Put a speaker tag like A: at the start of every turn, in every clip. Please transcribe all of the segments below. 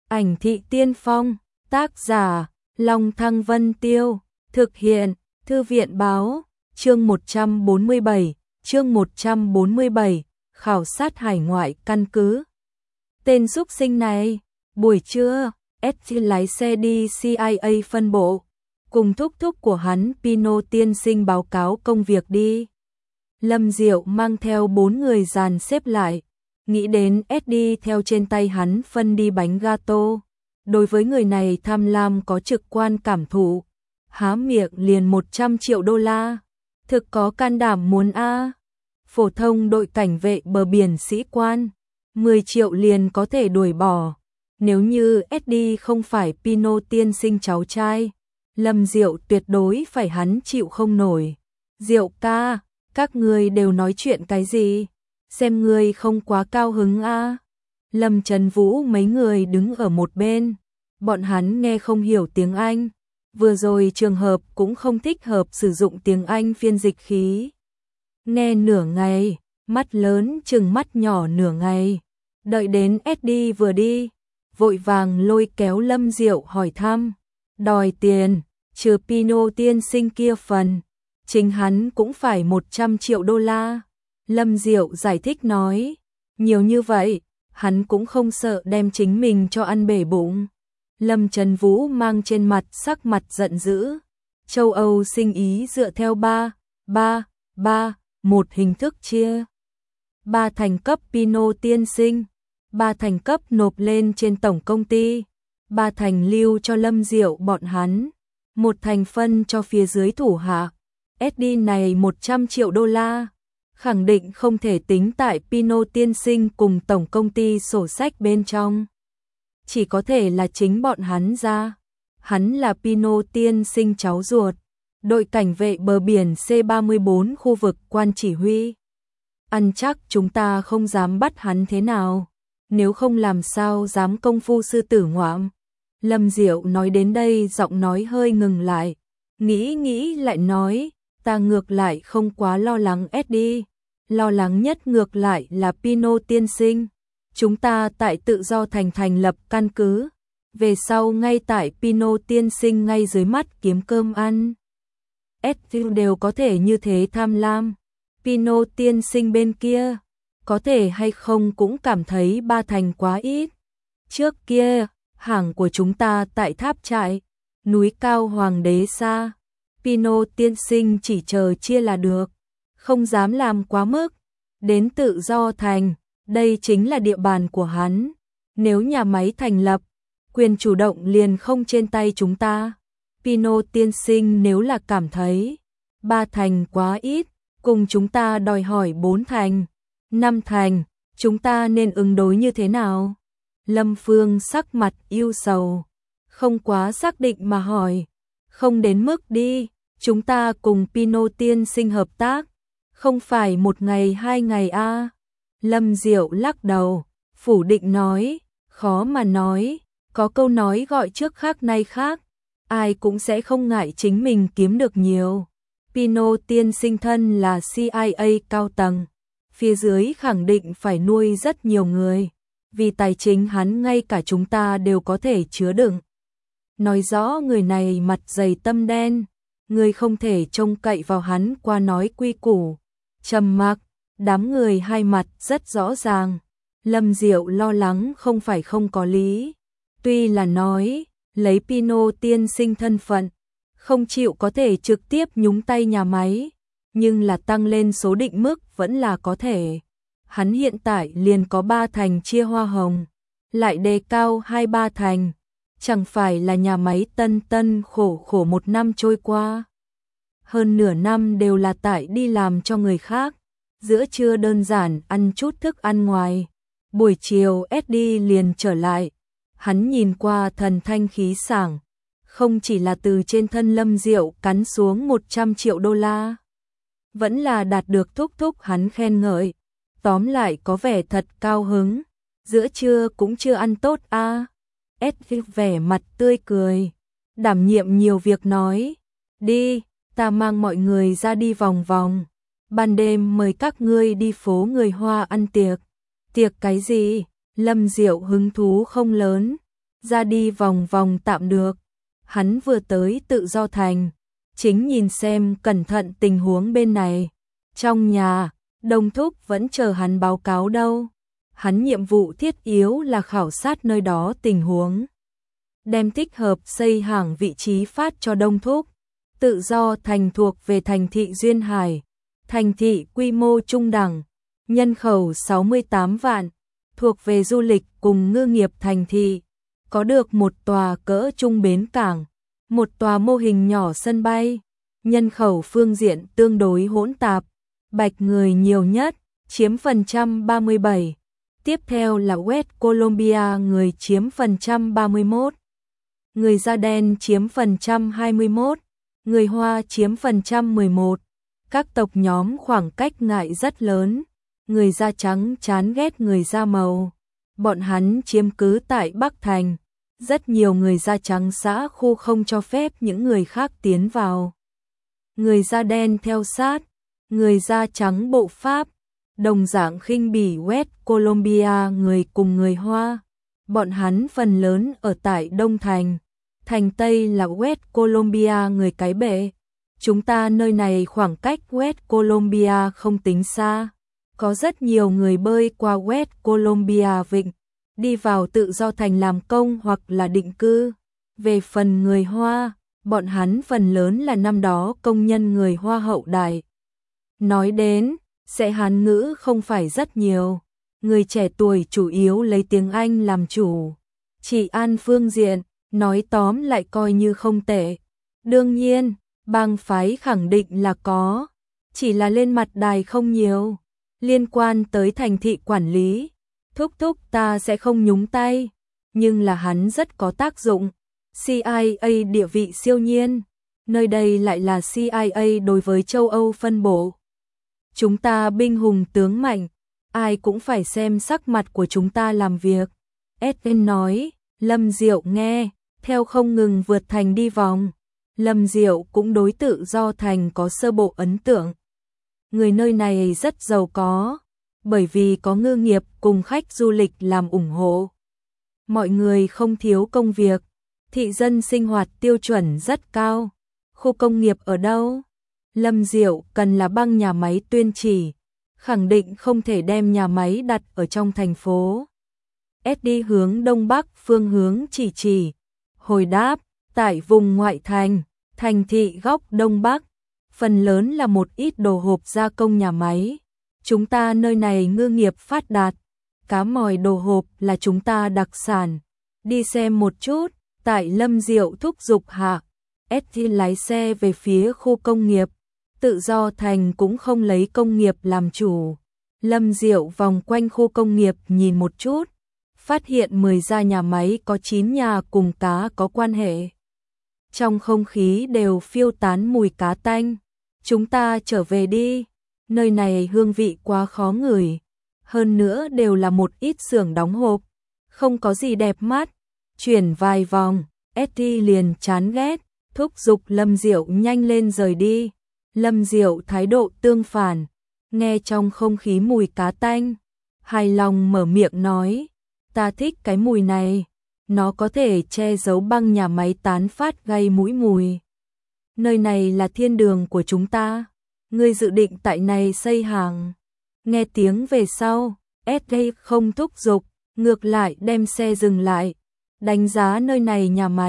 A: Ảnh thị tiên phong, tác giả, Long Thăng Vân Tiêu, thực hiện, Thư viện báo, chương 147, khảo sát hải ngoại căn cứ. Tên xúc sinh này, buổi trưa, ST lái xe đi CIA phân bộ, cùng thúc thúc của hắn Pino tiên sinh báo cáo công việc đi. Lâm Diệu mang theo 4 người dàn xếp lại, nghĩ đến SD theo trên tay hắn phân đi bánh gato. Đối với người này tham lam có trực quan cảm thụ, há miệng liền 100 triệu đô la, thực có can đảm muốn a. Phổ thông đội cảnh vệ bờ biển sĩ quan, 10 triệu liền có thể đuổi bỏ. Nếu như SD không phải Pino tiên sinh cháu trai, Lâm Diệu tuyệt đối phải hắn chịu không nổi. Diệu ca, các ngươi đều nói chuyện cái gì? Xem ngươi không quá cao hứng a. Lâm Trần Vũ mấy người đứng ở một bên, bọn hắn nghe không hiểu tiếng Anh, vừa rồi trường hợp cũng không thích hợp sử dụng tiếng Anh phiên dịch khí. Nghe nửa ngày, mắt lớn chừng mắt nhỏ nửa ngày, đợi đến SD vừa đi, vội vàng lôi kéo Lâm Diệu hỏi thăm, đòi tiền, trừ Pino tiên sinh kia phần, chính hắn cũng phải 100 triệu đô la. Lâm Diệu giải thích nói, nhiều như vậy, hắn cũng không sợ đem chính mình cho ăn bể bụng. Lâm Trần Vũ mang trên mặt sắc mặt giận dữ, châu Âu sinh ý dựa theo 1 hình thức chia. 3 thành cấp Pino tiên sinh, 3 thành cấp nộp lên trên tổng công ty, 3 thành lưu cho Lâm Diệu bọn hắn, 1 thành phân cho phía dưới thủ hạ. SD này 100 triệu đô la, khẳng định không thể tính tại Pino tiên sinh cùng tổng công ty sổ sách bên trong. Chỉ có thể là chính bọn hắn ra. Hắn là Pino tiên sinh cháu ruột, đội cảnh vệ bờ biển C34 khu vực quan chỉ huy. Ăn chắc chúng ta không dám bắt hắn thế nào, nếu không làm sao dám công phu sư tử ngoạm. Lâm Diệu nói đến đây giọng nói hơi ngừng lại, nghĩ lại nói, ta ngược lại không quá lo lắng SD, lo lắng nhất ngược lại là Pino tiên sinh. Chúng ta tại tự do thành lập căn cứ, về sau ngay tại Pino tiên sinh ngay dưới mắt kiếm cơm ăn. SD đều có thể như thế tham lam, Pino tiên sinh bên kia, có thể hay không cũng cảm thấy 3 thành quá ít. Trước kia, hàng của chúng ta tại tháp trại, núi cao Hoàng đế xa, Pino tiên sinh chỉ chờ chia là được, không dám làm quá mức. Đến tự do thành, đây chính là địa bàn của hắn, nếu nhà máy thành lập, quyền chủ động liền không trên tay chúng ta. Pino tiên sinh nếu là cảm thấy 3 thành quá ít, cùng chúng ta đòi hỏi 4 thành, 5 thành, chúng ta nên ứng đối như thế nào? Lâm Phương sắc mặt ưu sầu, không quá xác định mà hỏi, không đến mức đi, chúng ta cùng Pino tiên sinh hợp tác, không phải 1 ngày 2 ngày a. Lâm Diệu lắc đầu, phủ định nói, khó mà nói, có câu nói gọi trước khác nay khác, ai cũng sẽ không ngại chính mình kiếm được nhiều. Pino tiên sinh thân là CIA cao tầng, phía dưới khẳng định phải nuôi rất nhiều người, vì tài chính hắn ngay cả chúng ta đều có thể chứa đựng. Nói rõ người này mặt dày tâm đen, người không thể trông cậy vào hắn qua nói quy củ. Trầm mặc, đám người hai mặt rất rõ ràng. Lâm Diệu lo lắng không phải không có lý. Tuy là nói, lấy Pino tiên sinh thân phận, không chịu có thể trực tiếp nhúng tay nhà máy, nhưng là tăng lên số định mức vẫn là có thể. Hắn hiện tại liền có 3 thành chia hoa hồng, lại đề cao 2-3 thành, chẳng phải là nhà máy tân khổ 1 năm trôi qua. Hơn nửa năm đều là tại đi làm cho người khác, giữa trưa đơn giản ăn chút thức ăn ngoài, buổi chiều SD liền trở lại, hắn nhìn qua thần thanh khí sảng, không chỉ là từ trên thân Lâm Diệu cắn xuống 100 triệu đô la, vẫn là đạt được thúc hắn khen ngợi, tóm lại có vẻ thật cao hứng, giữa trưa cũng chưa ăn tốt a. SD vẻ mặt tươi cười, đảm nhiệm nhiều việc nói, đi, ta mang mọi người ra đi vòng vòng, ban đêm mời các ngươi đi phố người Hoa ăn tiệc. Tiệc cái gì? Lâm Diệu hứng thú không lớn, ra đi vòng vòng tạm được. Hắn vừa tới Tự Do Thành, chính nhìn xem cẩn thận tình huống bên này. Trong nhà, Đông Thúc vẫn chờ hắn báo cáo đâu. Hắn nhiệm vụ thiết yếu là khảo sát nơi đó tình huống, đem thích hợp xây hàng vị trí phát cho Đông Thúc. Tự Do Thành thuộc về thành thị Duyên Hải, thành thị quy mô trung đẳng, nhân khẩu 68 vạn, thuộc về du lịch cùng ngư nghiệp thành thị, có được một tòa cỡ trung bến cảng, một tòa mô hình nhỏ sân bay, nhân khẩu phương diện tương đối hỗn tạp, Bạch người nhiều nhất, chiếm phần trăm 37, tiếp theo là West Colombia người chiếm phần trăm 31, người da đen chiếm phần trăm 21, người Hoa chiếm phần trăm 11, các tộc nhóm khoảng cách ngại rất lớn, người da trắng chán ghét người da màu, bọn hắn chiếm cứ tại Bắc Thành, rất nhiều người da trắng xã khu không cho phép những người khác tiến vào. Người da đen theo sát, người da trắng bộ Pháp, đồng dạng khinh bỉ West Colombia người cùng người Hoa, bọn hắn phần lớn ở tại Đông Thành, thành Tây là West Colombia người cái bệ. Chúng ta nơi này khoảng cách West Colombia không tính xa, có rất nhiều người bơi qua West Colombia vịnh, đi vào Tự Do Thành làm công hoặc là định cư. Về phần người Hoa, bọn hắn phần lớn là năm đó công nhân người Hoa hậu đại. Nói đến, sẽ Hán ngữ không phải rất nhiều, người trẻ tuổi chủ yếu lấy tiếng Anh làm chủ. Trị an phương diện, nói tóm lại coi như không tệ. Đương nhiên, bang phái khẳng định là có, chỉ là lên mặt đài không nhiều. Liên quan tới thành thị quản lý, Thúc ta sẽ không nhúng tay, nhưng là hắn rất có tác dụng. CIA địa vị siêu nhiên, nơi đây lại là CIA đối với châu Âu phân bổ. Chúng ta binh hùng tướng mạnh, ai cũng phải xem sắc mặt của chúng ta làm việc. Edwin nói, Lâm Diệu nghe, theo không ngừng vượt thành đi vòng. Lâm Diệu cũng đối Tự Do Thành có sơ bộ ấn tượng. Người nơi này rất giàu có, bởi vì có ngư nghiệp cùng khách du lịch làm ủng hộ. Mọi người không thiếu công việc, thị dân sinh hoạt tiêu chuẩn rất cao. Khu công nghiệp ở đâu? Lâm Diệu cần là băng nhà máy Tuyên Chỉ, khẳng định không thể đem nhà máy đặt ở trong thành phố. đi hướng đông bắc phương hướng chỉ. Hồi đáp, tại vùng ngoại thành, thành thị góc đông bắc, phần lớn là một ít đồ hộp gia công nhà máy. Chúng ta nơi này ngư nghiệp phát đạt, cá mòi đồ hộp là chúng ta đặc sản. Đi xem một chút, tại Lâm Diệu thúc giục hạ, lái xe về phía khu công nghiệp. Tự Do Thành cũng không lấy công nghiệp làm chủ. Lâm Diệu vòng quanh khu công nghiệp nhìn một chút, phát hiện 10 gia nhà máy có 9 nhà cùng cá có quan hệ. Trong không khí đều phiêu tán mùi cá tanh. Chúng ta trở về đi, nơi này hương vị quá khó ngửi. Hơn nữa đều là một ít xưởng đóng hộp, không có gì đẹp mắt. Chuyển vài vòng, Eddie liền chán ghét, thúc giục Lâm Diệu nhanh lên rời đi. Lâm Diệu thái độ tương phản, nghe trong không khí mùi cá tanh, hài lòng mở miệng nói, ta thích cái mùi này, nó có thể che giấu băng nhà máy tán phát gây mũi mùi. Nơi này là thiên đường của chúng ta, ngươi dự định tại này xây hàng. Nghe tiếng về sau, Eddie không thúc giục, ngược lại đem xe dừng lại, đánh giá nơi này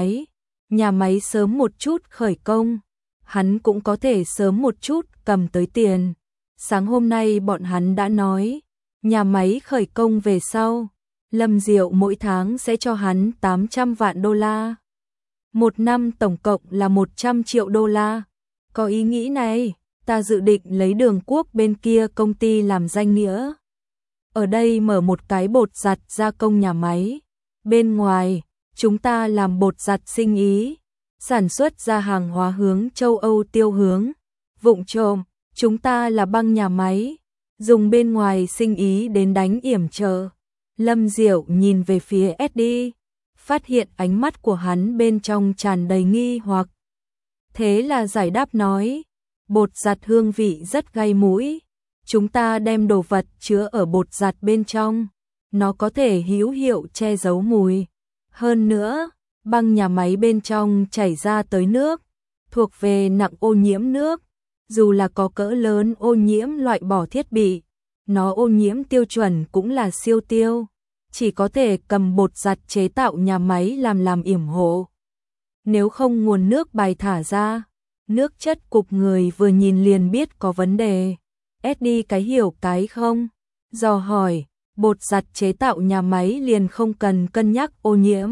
A: nhà máy sớm một chút khởi công. Hắn cũng có thể sớm một chút cầm tới tiền. Sáng hôm nay bọn hắn đã nói, nhà máy khởi công về sau, Lâm Diệu mỗi tháng sẽ cho hắn 800 vạn đô la. Một năm tổng cộng là 100 triệu đô la. Có ý nghĩ này, ta dự định lấy Đường Quốc bên kia công ty làm danh nghĩa. Ở đây mở một cái bột giặt gia công nhà máy. Bên ngoài, chúng ta làm bột giặt sinh ý, sản xuất ra hàng hóa hướng châu Âu tiêu hướng. Vụng trộm, chúng ta là băng nhà máy, dùng bên ngoài sinh ý đến đánh yểm trợ. Lâm Diệu nhìn về phía Eddie, phát hiện ánh mắt của hắn bên trong tràn đầy nghi hoặc. Thế là giải đáp nói, bột giặt hương vị rất gây mũi, chúng ta đem đồ vật chứa ở bột giặt bên trong, nó có thể hữu hiệu che giấu mùi. Hơn nữa, băng nhà máy bên trong chảy ra tới nước, thuộc về nặng ô nhiễm nước, dù là có cỡ lớn ô nhiễm loại bỏ thiết bị, nó ô nhiễm tiêu chuẩn cũng là siêu tiêu, chỉ có thể cầm bột giặt chế tạo nhà máy làm yểm hộ. Nếu không nguồn nước bài thả ra, nước chất cục người vừa nhìn liền biết có vấn đề. SD cái hiểu cái không? Dò hỏi, bột giặt chế tạo nhà máy liền không cần cân nhắc ô nhiễm.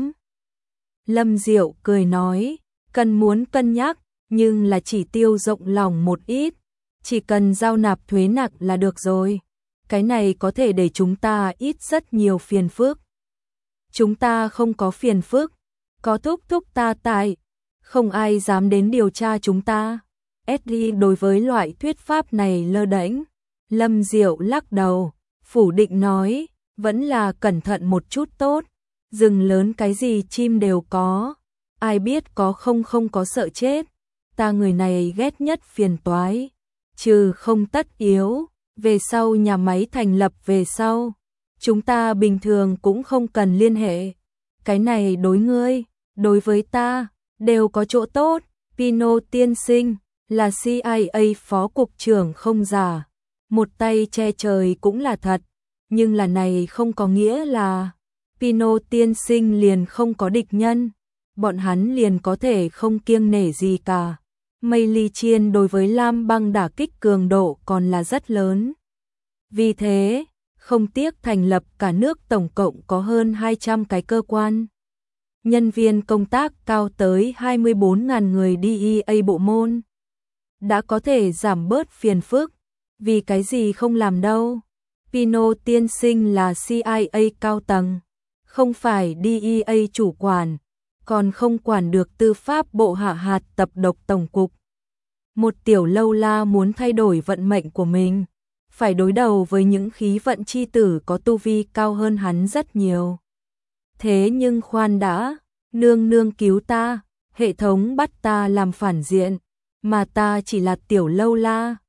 A: Lâm Diệu cười nói, muốn cân nhắc, nhưng là chỉ tiêu rộng lòng một ít, chỉ cần giao nạp thuế nặng là được rồi. Cái này có thể để chúng ta ít rất nhiều phiền phức. Chúng ta không có phiền phức, có thúc ta tại, không ai dám đến điều tra chúng ta. SD đối với loại thuyết pháp này lơ đễnh. Lâm Diệu lắc đầu, phủ định nói, vẫn là cẩn thận một chút tốt, rừng lớn cái gì chim đều có, ai biết có không có sợ chết, ta người này ghét nhất phiền toái, trừ không tất yếu, về sau nhà máy thành lập về sau, chúng ta bình thường cũng không cần liên hệ, cái này đối ngươi, đối với ta, đều có chỗ tốt. Pino tiên sinh, là CIA phó cục trưởng không giả, một tay che trời cũng là thật, nhưng là này không có nghĩa là Pino tiên sinh liền không có địch nhân, bọn hắn liền có thể không kiêng nể gì cả. Mây ly chiên đối với Lam Băng đả kích cường độ còn là rất lớn. Vì thế, không tiếc thành lập cả nước tổng cộng có hơn 200 cái cơ quan. Nhân viên công tác cao tới 24.000 người DEA bộ môn. Đã có thể giảm bớt phiền phức, vì cái gì không làm đâu. Pino tiên sinh là CIA cao tầng, không phải DEA chủ quản, còn không quản được tư pháp bộ hạ hạt tập độc tổng cục. Một tiểu lâu la muốn thay đổi vận mệnh của mình, phải đối đầu với những khí vận chi tử có tu vi cao hơn hắn rất nhiều. Thế nhưng khoan đã, nương cứu ta, hệ thống bắt ta làm phản diện, mà ta chỉ là tiểu lâu la,